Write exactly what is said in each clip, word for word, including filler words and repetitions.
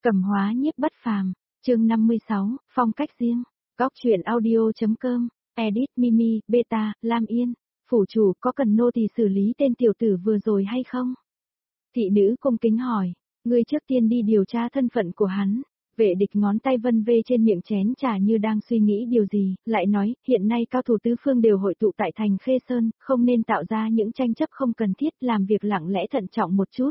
Cẩm Hóa Nhiếp Bất Phàm, chương năm mươi sáu, phong cách riêng. Góc truyện audio.com, edit Mimi, Beta, Lam Yên. Phủ chủ có cần nô tỳ xử lý tên tiểu tử vừa rồi hay không? Thị nữ cung kính hỏi, ngươi trước tiên đi điều tra thân phận của hắn. Vệ địch ngón tay vân vê trên miệng chén trà như đang suy nghĩ điều gì, lại nói, hiện nay cao thủ tứ phương đều hội tụ tại thành Khê Sơn, không nên tạo ra những tranh chấp không cần thiết, làm việc lặng lẽ thận trọng một chút.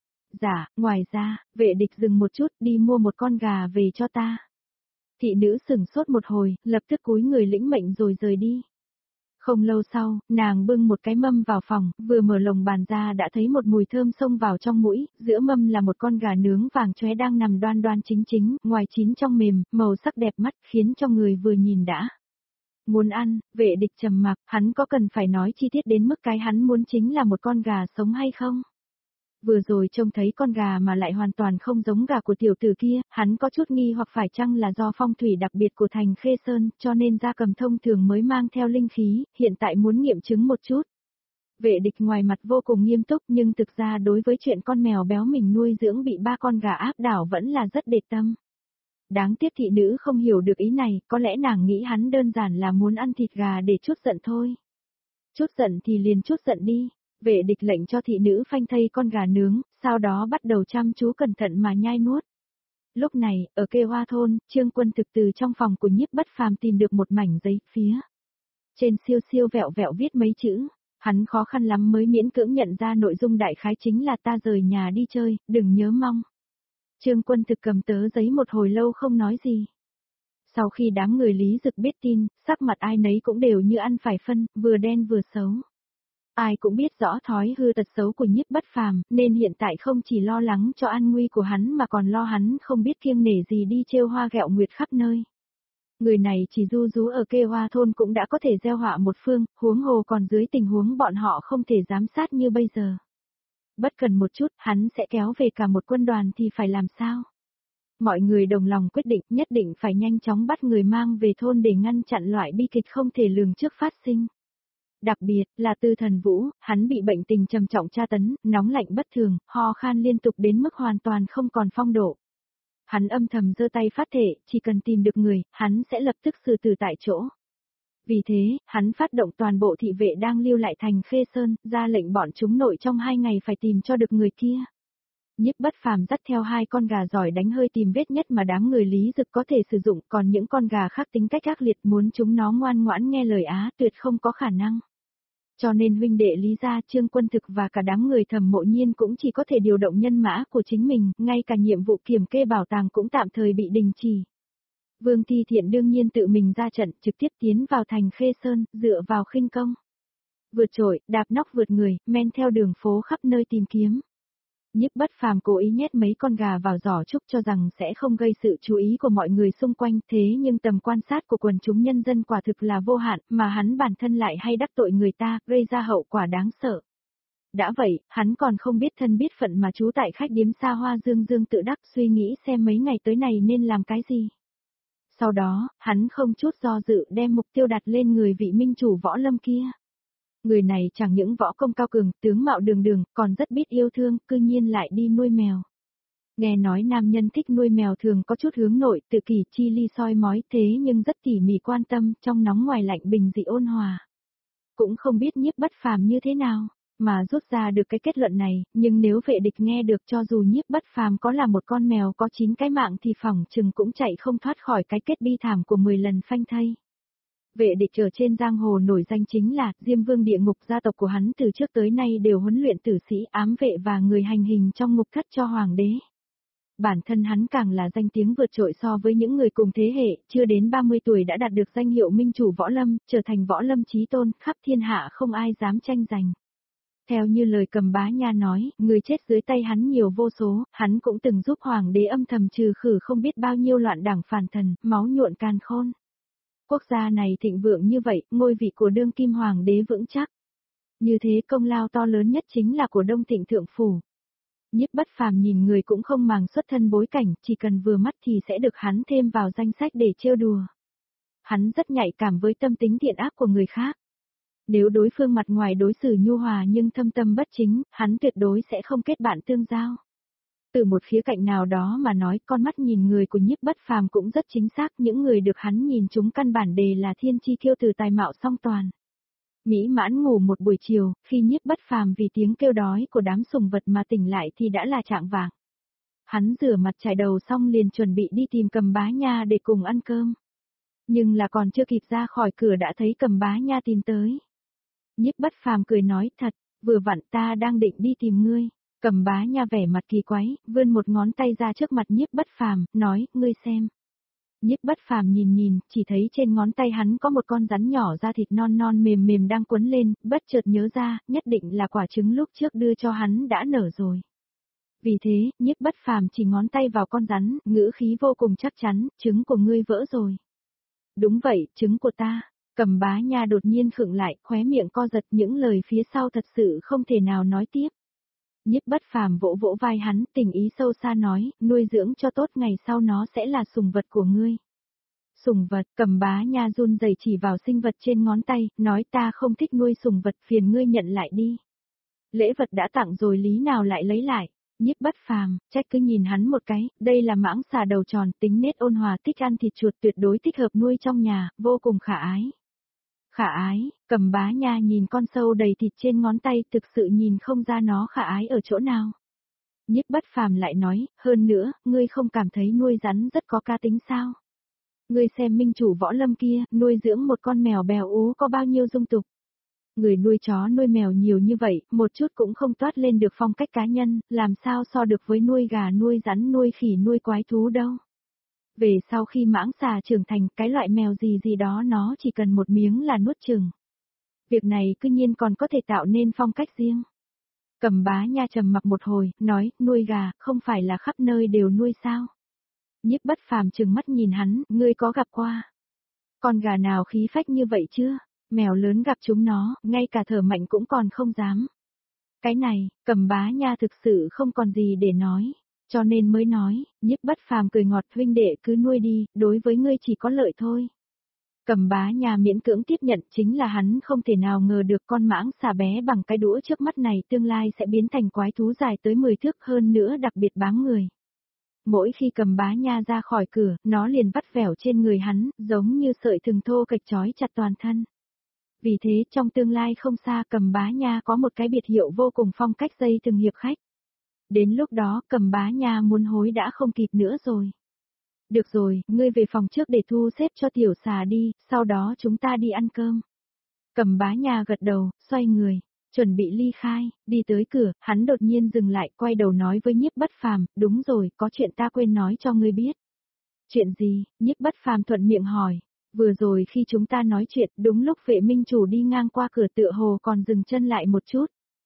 Dạ, ngoài ra, vệ địch dừng một chút, đi mua một con gà về cho ta. Thị nữ sửng sốt một hồi, lập tức cúi người lĩnh mệnh rồi rời đi. Không lâu sau, nàng bưng một cái mâm vào phòng, vừa mở lồng bàn ra đã thấy một mùi thơm xông vào trong mũi, giữa mâm là một con gà nướng vàng chóe đang nằm đoan đoan chính chính, ngoài chín trong mềm, màu sắc đẹp mắt, khiến cho người vừa nhìn đã. Muốn ăn, vệ địch trầm mặc, hắn có cần phải nói chi tiết đến mức cái hắn muốn chính là một con gà sống hay không? Vừa rồi trông thấy con gà mà lại hoàn toàn không giống gà của tiểu tử kia, hắn có chút nghi hoặc phải chăng là do phong thủy đặc biệt của thành Khê Sơn, cho nên gia cầm thông thường mới mang theo linh khí, hiện tại muốn nghiệm chứng một chút. Vệ địch ngoài mặt vô cùng nghiêm túc nhưng thực ra đối với chuyện con mèo béo mình nuôi dưỡng bị ba con gà áp đảo vẫn là rất để tâm. Đáng tiếc thị nữ không hiểu được ý này, có lẽ nàng nghĩ hắn đơn giản là muốn ăn thịt gà để trút giận thôi. Trút giận thì liền trút giận đi. Vệ địch lệnh cho thị nữ phanh thây con gà nướng, sau đó bắt đầu chăm chú cẩn thận mà nhai nuốt. Lúc này, ở Kê Hoa thôn, Trương Quân thực từ trong phòng của Nhiếp Bất Phàm tìm được một mảnh giấy phía. Trên siêu siêu vẹo vẹo viết mấy chữ, hắn khó khăn lắm mới miễn cưỡng nhận ra nội dung đại khái chính là ta rời nhà đi chơi, đừng nhớ mong. Trương Quân thực cầm tớ giấy một hồi lâu không nói gì. Sau khi đám người Lý Dực biết tin, sắc mặt ai nấy cũng đều như ăn phải phân, vừa đen vừa xấu. Ai cũng biết rõ thói hư tật xấu của Nhiếp Bất Phàm, nên hiện tại không chỉ lo lắng cho an nguy của hắn mà còn lo hắn không biết kiêng nể gì đi trêu hoa ghẹo nguyệt khắp nơi. Người này chỉ du rú ở Kê Hoa thôn cũng đã có thể gieo họa một phương, huống hồ còn dưới tình huống bọn họ không thể giám sát như bây giờ. Bất cần một chút, hắn sẽ kéo về cả một quân đoàn thì phải làm sao? Mọi người đồng lòng quyết định nhất định phải nhanh chóng bắt người mang về thôn để ngăn chặn loại bi kịch không thể lường trước phát sinh. Đặc biệt là Tư Thần Vũ, hắn bị bệnh tình trầm trọng tra tấn, nóng lạnh bất thường, ho khan liên tục đến mức hoàn toàn không còn phong độ. Hắn âm thầm giơ tay phát thể, chỉ cần tìm được người, hắn sẽ lập tức xử tử tại chỗ. Vì thế, hắn phát động toàn bộ thị vệ đang lưu lại thành Khê Sơn, ra lệnh bọn chúng nội trong hai ngày phải tìm cho được người kia. Nhiếp Bất Phàm dắt theo hai con gà giỏi đánh hơi tìm vết nhất mà đám người Lý Dực có thể sử dụng, còn những con gà khác tính cách ác liệt muốn chúng nó ngoan ngoãn nghe lời á tuyệt không có khả năng. Cho nên huynh đệ Lý gia, Trương Quân thực và cả đám người Thẩm Mộ Nhiên cũng chỉ có thể điều động nhân mã của chính mình, ngay cả nhiệm vụ kiểm kê bảo tàng cũng tạm thời bị đình chỉ. Vương Thi Thiện đương nhiên tự mình ra trận, trực tiếp tiến vào thành Khê Sơn, dựa vào khinh công. Vượt trội, đạp nóc vượt người, men theo đường phố khắp nơi tìm kiếm. Nhiếp Bất Phàm cố ý nhét mấy con gà vào giỏ trúc cho rằng sẽ không gây sự chú ý của mọi người xung quanh, thế nhưng tầm quan sát của quần chúng nhân dân quả thực là vô hạn, mà hắn bản thân lại hay đắc tội người ta, gây ra hậu quả đáng sợ. Đã vậy, hắn còn không biết thân biết phận mà trú tại khách điếm xa hoa dương dương tự đắc suy nghĩ xem mấy ngày tới này nên làm cái gì. Sau đó, hắn không chút do dự đem mục tiêu đặt lên người vị minh chủ võ lâm kia. Người này chẳng những võ công cao cường, tướng mạo đường đường, còn rất biết yêu thương, cư nhiên lại đi nuôi mèo. Nghe nói nam nhân thích nuôi mèo thường có chút hướng nội, tự kỷ chi ly soi mói thế nhưng rất tỉ mỉ quan tâm, trong nóng ngoài lạnh bình dị ôn hòa. Cũng không biết Nhiếp Bất Phàm như thế nào, mà rút ra được cái kết luận này, nhưng nếu vệ địch nghe được cho dù Nhiếp Bất Phàm có là một con mèo có chín cái mạng thì phỏng chừng cũng chạy không thoát khỏi cái kết bi thảm của mười lần phanh thây. Vệ địch ở trên giang hồ nổi danh chính là Diêm Vương địa ngục, gia tộc của hắn từ trước tới nay đều huấn luyện tử sĩ ám vệ và người hành hình trong ngục thất cho hoàng đế. Bản thân hắn càng là danh tiếng vượt trội so với những người cùng thế hệ, chưa đến ba mươi tuổi đã đạt được danh hiệu minh chủ võ lâm, trở thành võ lâm chí tôn, khắp thiên hạ không ai dám tranh giành. Theo như lời Cầm Bá Nha nói, người chết dưới tay hắn nhiều vô số, hắn cũng từng giúp hoàng đế âm thầm trừ khử không biết bao nhiêu loạn đảng phản thần, máu nhuộn càn khôn. Quốc gia này thịnh vượng như vậy, ngôi vị của đương kim hoàng đế vững chắc. Như thế công lao to lớn nhất chính là của Đông Thịnh Thượng Phủ. Nhiếp Bất Phàm nhìn người cũng không màng xuất thân bối cảnh, chỉ cần vừa mắt thì sẽ được hắn thêm vào danh sách để trêu đùa. Hắn rất nhạy cảm với tâm tính thiện ác của người khác. Nếu đối phương mặt ngoài đối xử nhu hòa nhưng thâm tâm bất chính, hắn tuyệt đối sẽ không kết bạn tương giao. Từ một khía cạnh nào đó mà nói, con mắt nhìn người của Nhiếp Bất Phàm cũng rất chính xác, những người được hắn nhìn chúng căn bản đề là thiên chi kiêu từ tài mạo song toàn. Mỹ mãn ngủ một buổi chiều, khi Nhiếp Bất Phàm vì tiếng kêu đói của đám sùng vật mà tỉnh lại thì đã là chạng vạng. Hắn rửa mặt chải đầu xong liền chuẩn bị đi tìm Cầm Bá Nha để cùng ăn cơm. Nhưng là còn chưa kịp ra khỏi cửa đã thấy Cầm Bá Nha tìm tới. Nhiếp Bất Phàm cười nói, thật, vừa vặn ta đang định đi tìm ngươi. Cầm Bá Nha vẻ mặt kỳ quái, vươn một ngón tay ra trước mặt Nhiếp Bất Phàm, nói, ngươi xem. Nhiếp Bất Phàm nhìn nhìn, chỉ thấy trên ngón tay hắn có một con rắn nhỏ da thịt non non mềm mềm đang quấn lên, bất chợt nhớ ra, nhất định là quả trứng lúc trước đưa cho hắn đã nở rồi. Vì thế, Nhiếp Bất Phàm chỉ ngón tay vào con rắn, ngữ khí vô cùng chắc chắn, trứng của ngươi vỡ rồi. Đúng vậy, trứng của ta. Cầm Bá Nha đột nhiên khựng lại, khóe miệng co giật, những lời phía sau thật sự không thể nào nói tiếp. Nhiếp Bất Phàm vỗ vỗ vai hắn, tình ý sâu xa nói, nuôi dưỡng cho tốt, ngày sau nó sẽ là sùng vật của ngươi. Sùng vật, Cầm Bá Nha run rẩy chỉ vào sinh vật trên ngón tay, nói, ta không thích nuôi sùng vật, phiền ngươi nhận lại đi. Lễ vật đã tặng rồi lý nào lại lấy lại. Nhiếp Bất Phàm, trách cứ nhìn hắn một cái, đây là mãng xà đầu tròn, tính nết ôn hòa, thích ăn thịt chuột, tuyệt đối thích hợp nuôi trong nhà, vô cùng khả ái. Khả ái, Cầm Bá Nha nhìn con sâu đầy thịt trên ngón tay, thực sự nhìn không ra nó khả ái ở chỗ nào. Nhiếp Bất Phàm lại nói, hơn nữa, ngươi không cảm thấy nuôi rắn rất có cá tính sao? Ngươi xem minh chủ Võ Lâm kia, nuôi dưỡng một con mèo bèo ú có bao nhiêu dung tục. Người nuôi chó nuôi mèo nhiều như vậy, một chút cũng không toát lên được phong cách cá nhân, làm sao so được với nuôi gà nuôi rắn nuôi khỉ nuôi quái thú đâu. Về sau khi mãng xà trưởng thành, cái loại mèo gì gì đó nó chỉ cần một miếng là nuốt chừng. Việc này cư nhiên còn có thể tạo nên phong cách riêng. Cầm Bá Nha trầm mặc một hồi, nói, nuôi gà, không phải là khắp nơi đều nuôi sao? Nhiếp Bất Phàm trừng mắt nhìn hắn, ngươi có gặp qua con gà nào khí phách như vậy chưa? Mèo lớn gặp chúng nó, ngay cả thở mạnh cũng còn không dám. Cái này, Cầm Bá Nha thực sự không còn gì để nói, cho nên mới nói, Nhiếp Bất Phàm cười ngọt, huynh đệ cứ nuôi đi, đối với ngươi chỉ có lợi thôi. Cầm Bá Nha miễn cưỡng tiếp nhận, chính là hắn không thể nào ngờ được con mãng xà bé bằng cái đũa trước mắt này tương lai sẽ biến thành quái thú dài tới mười thước, hơn nữa đặc biệt bám người. Mỗi khi Cầm Bá Nha ra khỏi cửa, nó liền vắt vẻo trên người hắn, giống như sợi thừng thô kịch trói chặt toàn thân. Vì thế trong tương lai không xa, Cầm Bá Nha có một cái biệt hiệu vô cùng phong cách dây thừng hiệp khách. Đến lúc đó Cầm Bá Nha muốn hối đã không kịp nữa rồi. Được rồi, ngươi về phòng trước để thu xếp cho tiểu xà đi, sau đó chúng ta đi ăn cơm. Cầm Bá Nha gật đầu, xoay người, chuẩn bị ly khai, đi tới cửa, hắn đột nhiên dừng lại, quay đầu nói với Nhiếp Bất Phàm, đúng rồi, có chuyện ta quên nói cho ngươi biết. Chuyện gì? Nhiếp Bất Phàm thuận miệng hỏi. Vừa rồi khi chúng ta nói chuyện, đúng lúc Vệ Minh chủ đi ngang qua cửa tựa hồ còn dừng chân lại một chút.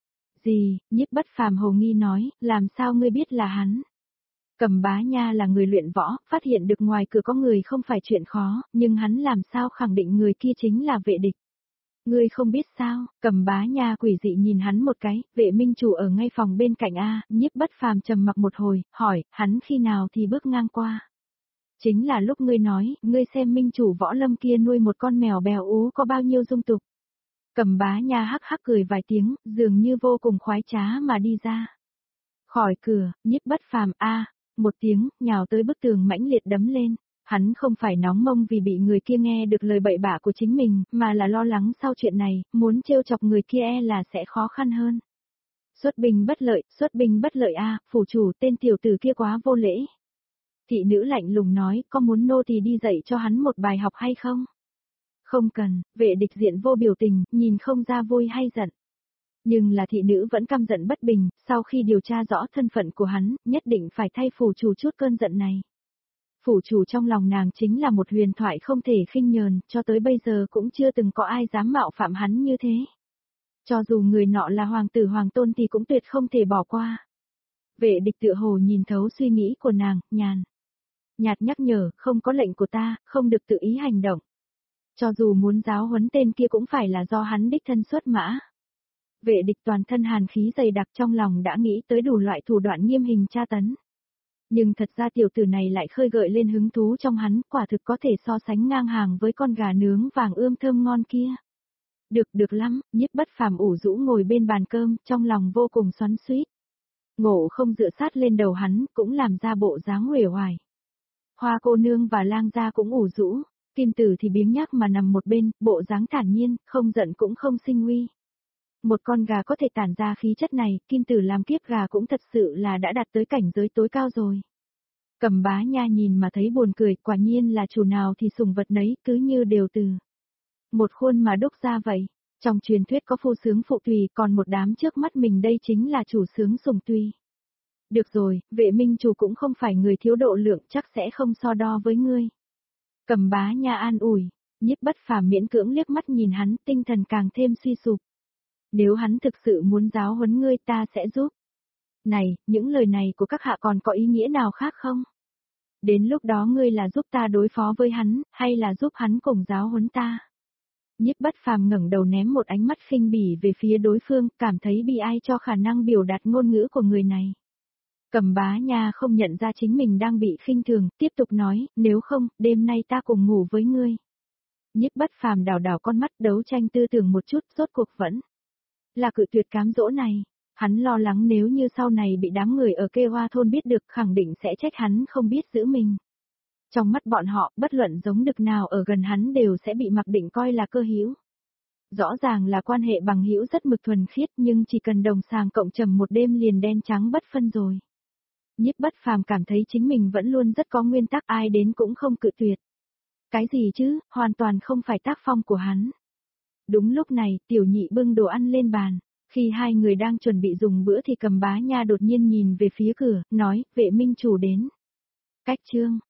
Gì? Nhiếp Bất Phàm hồ nghi nói, làm sao ngươi biết là hắn? Cầm Bá Nha là người luyện võ, phát hiện được ngoài cửa có người không phải chuyện khó, nhưng hắn làm sao khẳng định người kia chính là Vệ Địch? Ngươi không biết sao? Cầm Bá Nha quỷ dị nhìn hắn một cái, Vệ Minh chủ ở ngay phòng bên cạnh a. Nhiếp Bất Phàm trầm mặc một hồi, hỏi, hắn khi nào thì bước ngang qua? Chính là lúc ngươi nói, ngươi xem minh chủ Võ Lâm kia nuôi một con mèo bèo ú có bao nhiêu dung tục. Cầm Bá Nha hắc hắc cười vài tiếng, dường như vô cùng khoái trá mà đi ra. Khỏi cửa, Nhiếp Bất Phàm a, một tiếng, nhào tới bức tường mãnh liệt đấm lên. Hắn không phải nóng mông vì bị người kia nghe được lời bậy bạ của chính mình, mà là lo lắng sau chuyện này, muốn trêu chọc người kia e là sẽ khó khăn hơn. Xuất binh bất lợi, xuất binh bất lợi a, phủ chủ tên tiểu tử kia quá vô lễ. Thị nữ lạnh lùng nói, có muốn nô tỳ đi dạy cho hắn một bài học hay không? Không cần, Vệ Địch diện vô biểu tình, nhìn không ra vui hay giận. Nhưng là thị nữ vẫn căm giận bất bình, sau khi điều tra rõ thân phận của hắn, nhất định phải thay phủ chủ chút cơn giận này. Phủ chủ trong lòng nàng chính là một huyền thoại không thể khinh nhờn, cho tới bây giờ cũng chưa từng có ai dám mạo phạm hắn như thế. Cho dù người nọ là hoàng tử hoàng tôn thì cũng tuyệt không thể bỏ qua. Vệ Địch tựa hồ nhìn thấu suy nghĩ của nàng, nhàn nhạt nhắc nhở, không có lệnh của ta, không được tự ý hành động. Cho dù muốn giáo huấn tên kia cũng phải là do hắn đích thân xuất mã. Vệ Địch toàn thân hàn khí dày đặc, trong lòng đã nghĩ tới đủ loại thủ đoạn nghiêm hình tra tấn. Nhưng thật ra tiểu tử này lại khơi gợi lên hứng thú trong hắn, quả thực có thể so sánh ngang hàng với con gà nướng vàng ươm thơm ngon kia. Được được lắm, Nhiếp Bất Phàm ủ rũ ngồi bên bàn cơm, trong lòng vô cùng xoắn xuýt. Ngộ không dựa sát lên đầu hắn, cũng làm ra bộ dáng uể oải. Hoa cô nương và lang gia cũng ủ rũ, Kim Tử thì biếng nhác mà nằm một bên, bộ dáng thản nhiên, không giận cũng không sinh uy. Một con gà có thể tản ra khí chất này, Kim Tử làm kiếp gà cũng thật sự là đã đạt tới cảnh giới tối cao rồi. Cầm Bá Nha nhìn mà thấy buồn cười, quả nhiên là chủ nào thì sủng vật nấy, cứ như đều từ một khuôn mà đúc ra vậy. Trong truyền thuyết có phu sướng phụ tùy, còn một đám trước mắt mình đây chính là chủ sướng sủng tùy. Được rồi, Vệ minh chủ cũng không phải người thiếu độ lượng, chắc sẽ không so đo với ngươi. Cầm Bá Nha an ủi, Nhiếp Bất Phàm miễn cưỡng liếc mắt nhìn hắn, tinh thần càng thêm suy sụp. Nếu hắn thực sự muốn giáo huấn ngươi ta sẽ giúp. Này, những lời này của các hạ còn có ý nghĩa nào khác không? Đến lúc đó ngươi là giúp ta đối phó với hắn, hay là giúp hắn cùng giáo huấn ta? Nhiếp Bất Phàm ngẩng đầu ném một ánh mắt khinh bỉ về phía đối phương, cảm thấy bi ai cho khả năng biểu đạt ngôn ngữ của người này. Cầm Bá Nha không nhận ra chính mình đang bị khinh thường, tiếp tục nói, nếu không, đêm nay ta cùng ngủ với ngươi. Nhiếp Bất Phàm đảo đảo con mắt đấu tranh tư tưởng một chút, rốt cuộc vẫn là cự tuyệt cám dỗ này. Hắn lo lắng nếu như sau này bị đám người ở Kê Hoa thôn biết được, khẳng định sẽ trách hắn không biết giữ mình. Trong mắt bọn họ, bất luận giống đực nào ở gần hắn đều sẽ bị mặc định coi là cơ hữu. Rõ ràng là quan hệ bằng hữu rất mực thuần khiết, nhưng chỉ cần đồng sàng cộng trầm một đêm liền đen trắng bất phân rồi. Nhiếp Bất Phàm cảm thấy chính mình vẫn luôn rất có nguyên tắc, ai đến cũng không cự tuyệt. Cái gì chứ, hoàn toàn không phải tác phong của hắn. Đúng lúc này, Tiểu Nhị bưng đồ ăn lên bàn. Khi hai người đang chuẩn bị dùng bữa thì Cầm Bá Nha đột nhiên nhìn về phía cửa, nói, Vệ minh chủ đến. Cách chương.